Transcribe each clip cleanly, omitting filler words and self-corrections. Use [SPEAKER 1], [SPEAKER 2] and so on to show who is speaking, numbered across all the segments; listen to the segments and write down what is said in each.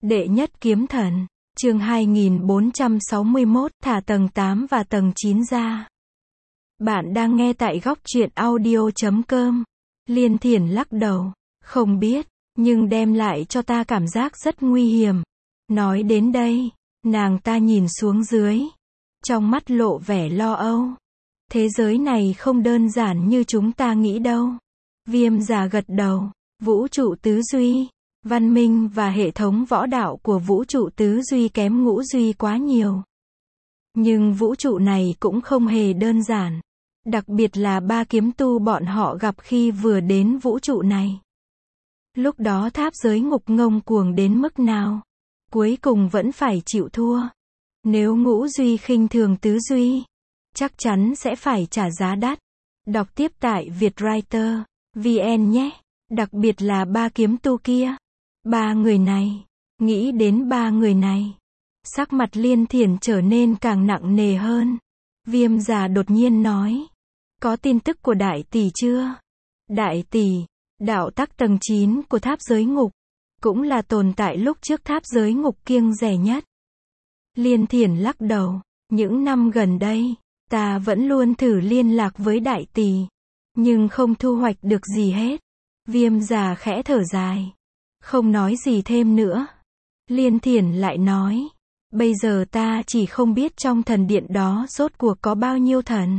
[SPEAKER 1] Đệ nhất kiếm thần, chương 2461, thả tầng 8 và tầng 9 ra. Bạn đang nghe tại góc truyện audio.com. Liên Thiển lắc đầu, không biết, nhưng đem lại cho ta cảm giác rất nguy hiểm. Nói đến đây, nàng ta nhìn xuống dưới, trong mắt lộ vẻ lo âu. Thế giới này không đơn giản như chúng ta nghĩ đâu. Viêm Giả gật đầu, vũ trụ tứ duy, văn minh và hệ thống võ đạo của vũ trụ tứ duy kém ngũ duy quá nhiều. Nhưng vũ trụ này cũng không hề đơn giản. Đặc biệt là ba kiếm tu bọn họ gặp khi vừa đến vũ trụ này. Lúc đó tháp giới ngục ngông cuồng đến mức nào, cuối cùng vẫn phải chịu thua. Nếu ngũ duy khinh thường tứ duy, chắc chắn sẽ phải trả giá đắt. Đọc tiếp tại Vietwriter VN nhé. Đặc biệt là ba kiếm tu kia. Ba người này, nghĩ đến ba người này, sắc mặt Liên Thiển trở nên càng nặng nề hơn. Viêm Giả đột nhiên nói, có tin tức của đại tỷ chưa? Đại tỷ, đạo tắc tầng 9 của tháp giới ngục, cũng là tồn tại lúc trước tháp giới ngục kiêng rẻ nhất. Liên Thiển lắc đầu, những năm gần đây, ta vẫn luôn thử liên lạc với đại tỷ, nhưng không thu hoạch được gì hết. Viêm Giả khẽ thở dài, không nói gì thêm nữa. Liên Thiển lại nói, bây giờ ta chỉ không biết trong thần điện đó rốt cuộc có bao nhiêu thần.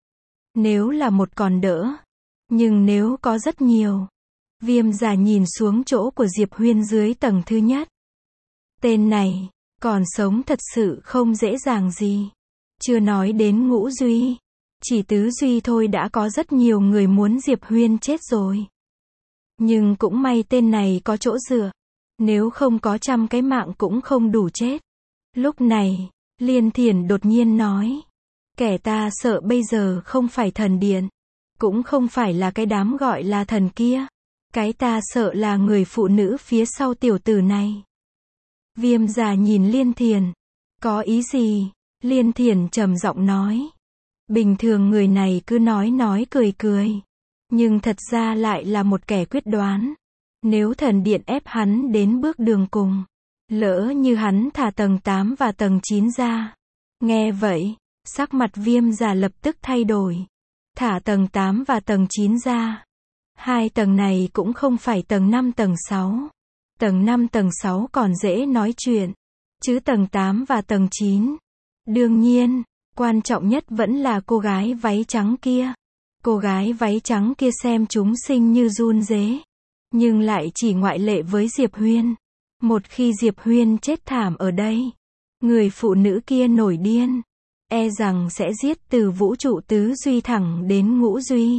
[SPEAKER 1] Nếu là một còn đỡ, nhưng nếu có rất nhiều. Viêm Giả nhìn xuống chỗ của Diệp Huyên dưới tầng thứ nhất. Tên này, còn sống thật sự không dễ dàng gì. Chưa nói đến ngũ duy, chỉ tứ duy thôi đã có rất nhiều người muốn Diệp Huyên chết rồi. Nhưng cũng may tên này có chỗ dựa. Nếu không có 100 cái mạng cũng không đủ chết. Lúc này, Liên Thiển đột nhiên nói, kẻ ta sợ bây giờ không phải thần điện, cũng không phải là cái đám gọi là thần kia. Cái ta sợ là người phụ nữ phía sau tiểu tử này. Viêm Giả nhìn Liên Thiển, có ý gì? Liên Thiển trầm giọng nói, bình thường người này cứ nói cười cười, nhưng thật ra lại là một kẻ quyết đoán. Nếu thần điện ép hắn đến bước đường cùng, lỡ như hắn thả tầng 8 và tầng 9 ra. Nghe vậy, sắc mặt Viêm Giả lập tức thay đổi. Thả tầng 8 và tầng 9 ra. Hai tầng này cũng không phải tầng 5 tầng 6. Tầng 5 tầng 6 còn dễ nói chuyện. Chứ tầng 8 và tầng 9. Đương nhiên, quan trọng nhất vẫn là cô gái váy trắng kia. Cô gái váy trắng kia xem chúng sinh như run rế. Nhưng lại chỉ ngoại lệ với Diệp Huyên. Một khi Diệp Huyên chết thảm ở đây, người phụ nữ kia nổi điên, e rằng sẽ giết từ vũ trụ tứ duy thẳng đến ngũ duy.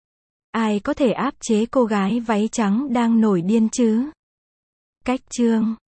[SPEAKER 1] Ai có thể áp chế cô gái váy trắng đang nổi điên chứ? Cách chương